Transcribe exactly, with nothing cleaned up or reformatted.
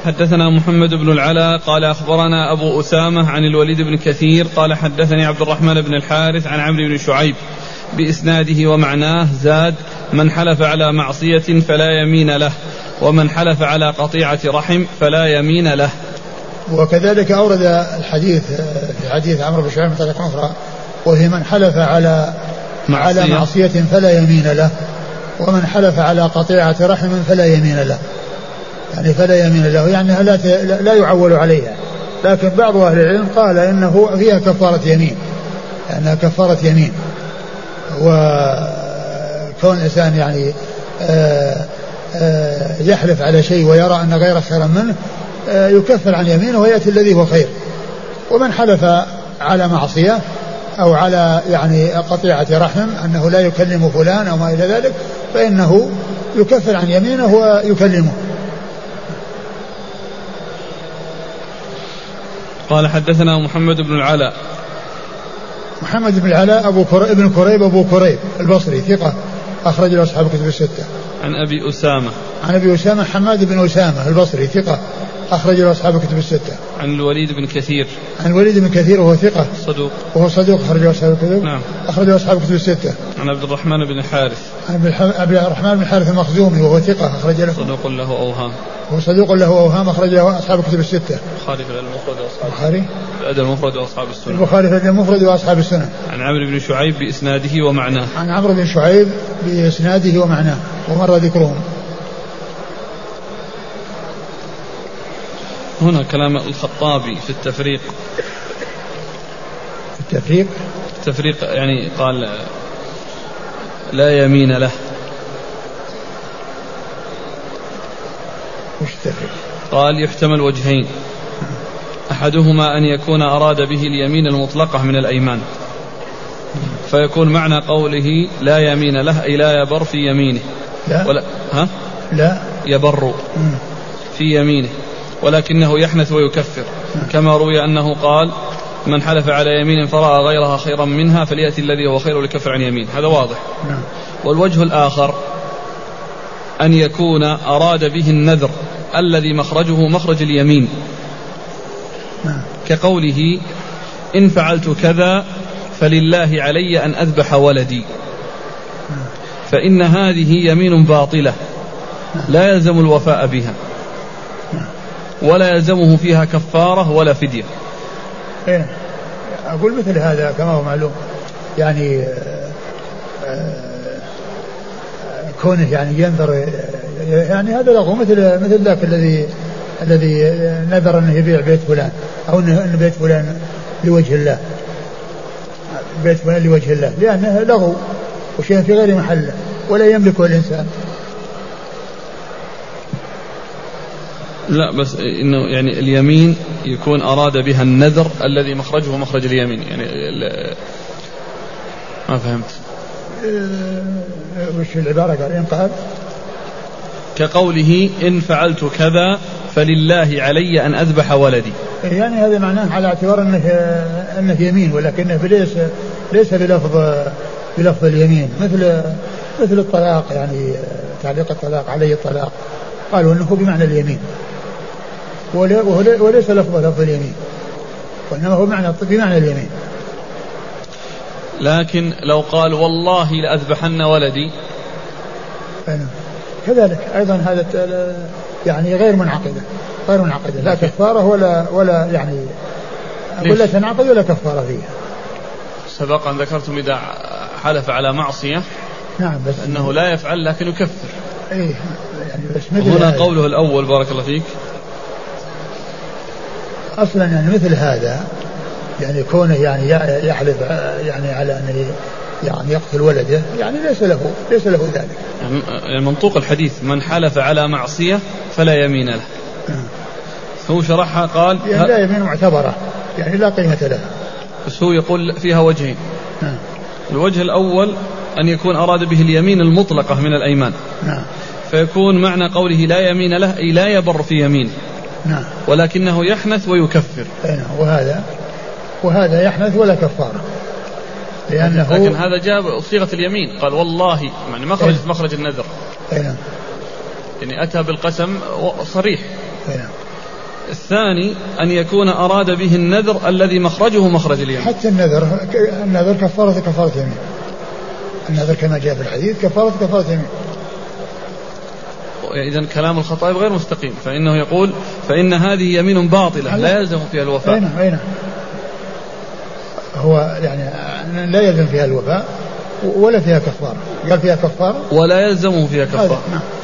حدثنا محمد بن العلاء قال أخبرنا أبو أسامة عن الوليد بن كثير قال حدثني عبد الرحمن بن الحارث عن عمرو بن شعيب بإسناده ومعناه زاد من حلف على معصية فلا يمين له ومن حلف على قطيعة رحم فلا يمين له. وكذلك أورد الحديث في حديث عمرو بن شعيب بطريقة أخرى وهي من حلف على معصية. على معصية فلا يمين له ومن حلف على قطيعة رحم فلا يمين له، يعني فلا يمين له يعني لا, لا يعول عليها. لكن بعض أهل العلم قال إنه فيها كفارة يمين، لأنها كفارة يمين. وكون الإنسان يعني آآ آآ يحلف على شيء ويرى أن غيره خيرا منه يكفر عن يمينه ويأتي الذي هو خير. ومن حلف على معصية أو على يعني قطيعة رحم أنه لا يكلم فلان أو ما إلى ذلك فإنه يكفر عن يمينه ويكلمه. قال حدثنا محمد بن العلاء. محمد بن العلاء أبو كريب ابن كريب أبو كريب البصري ثقة أخرج له أصحاب الكتب الستة. عن أبي أسامة. عن أبي أسامة حماد بن أسامة البصري ثقة أخرج له أصحاب الكتب الستة. عن الوليد بن كثير. عن الوليد بن كثير وهو ثقة صدوق. وهو صدوق أخرج له أصحاب الكتب. نعم. أخرج له أصحاب الكتب الستة. عن عبد الرحمن بن الحارث. عن عبد الرحمن بن الحارث المخزومي وهو ثقة أخرج له. صدوق له أوهام. هو صدوق له أوهام أخرج له أصحاب الكتب الستة. البخاري في المفرد وأصحاب البخاري. الأدب المفرد وأصحاب السنن. البخاري في المفرد وأصحاب السنن. عن عمرو بن شعيب بإسناده ومعناه. عن عمرو بن شعيب بإسناده ومعناه ومر ذكرهم. هنا كلام الخطابي في التفريق. التفريق التفريق يعني قال لا يمين له. وش التفريق؟ قال يحتمل وجهين، أحدهما أن يكون أراد به اليمين المطلقة من الأيمان فيكون معنى قوله لا يمين له أي لا يبر في يمينه. لا ولا ها لا يبر في يمينه ولكنه يحنث ويكفر، كما روي أنه قال من حلف على يمين فرأى غيرها خيرا منها فليأتي الذي هو خير لكفر عن يمين. هذا واضح. والوجه الآخر أن يكون أراد به النذر الذي مخرجه مخرج اليمين كقوله إن فعلت كذا فلله علي أن أذبح ولدي، فإن هذه يمين باطلة لا يلزم الوفاء بها ولا يلزمه فيها كفارة ولا فدية. إيه أقول مثل هذا كما هو معلوم يعني كونه يعني ينذر يعني هذا لغو مثل مثل ذاك الذي الذي نذر أنه يبيع بيت فلان أو أن بيت فلان لوجه الله بيت فلان لوجه الله لأنه لغو وشيء في غير محله ولا يملكه الإنسان. لا بس إنه يعني اليمين يكون أراد بها النذر الذي مخرجه مخرج اليمين يعني ما فهمت. وش العبارة قال إن قال كقوله إن فعلت كذا فلله علي أن أذبح ولدي، يعني هذا معناه على اعتبار أنه أنه يمين ولكنه ليس ليس بلفظ بلفظ اليمين مثل مثل الطلاق يعني تعليق الطلاق عليه الطلاق قالوا أنه بمعنى اليمين وليس لفظ لفظ اليمين وإنما هو معنى بمعنى اليمين. لكن لو قال والله لأذبحن ولدي كذلك أيضا هذا يعني غير منعقدة غير منعقدة لا كفارة ولا ولا يعني ولا تنعقد ولا كفارة فيها. سبقا ذكرتم إذا حلف على معصية نعم بس أنه لا يفعل لكن يكفر. إيه يعني بس مثل هنا قوله الأول بارك الله فيك أصلا يعني مثل هذا يعني كونه يعني يحلف يعني على أنه يعني يقتل ولده يعني ليس له ليس له ذلك. يعني منطوق الحديث من حلف على معصية فلا يمين له. هو شرحها قال يعني لا يمين معتبرة يعني لا قيمة لها. بس هو يقول فيها وجهين. الوجه الأول أن يكون أراد به اليمين المطلقة من الأيمان فيكون معنى قوله لا يمين له أي لا يبر في يمينه ولكنه يحنث ويكفر. وهذا وهذا يحنث ولا كفارة لأنه لكن هذا جاء صيغة اليمين قال والله يعني مخرج مخرج النذر يعني أتى بالقسم صريح الثاني أن يكون أراد به النذر الذي مخرجه مخرج اليمين. حتى النذر النذر كفارة كفارة يمين، النذر كما جاء في الحديث كفارة كفارة يمين. إذن كلام الخطائب غير مستقيم، فإنه يقول فإن هذه يمين باطلة لا يلزم فيها الوفاء. أين أين هو يعني لا يلزم فيها الوفاء ولا فيها كفارة، قال فيها كفارة ولا يلزمه فيها كفارة.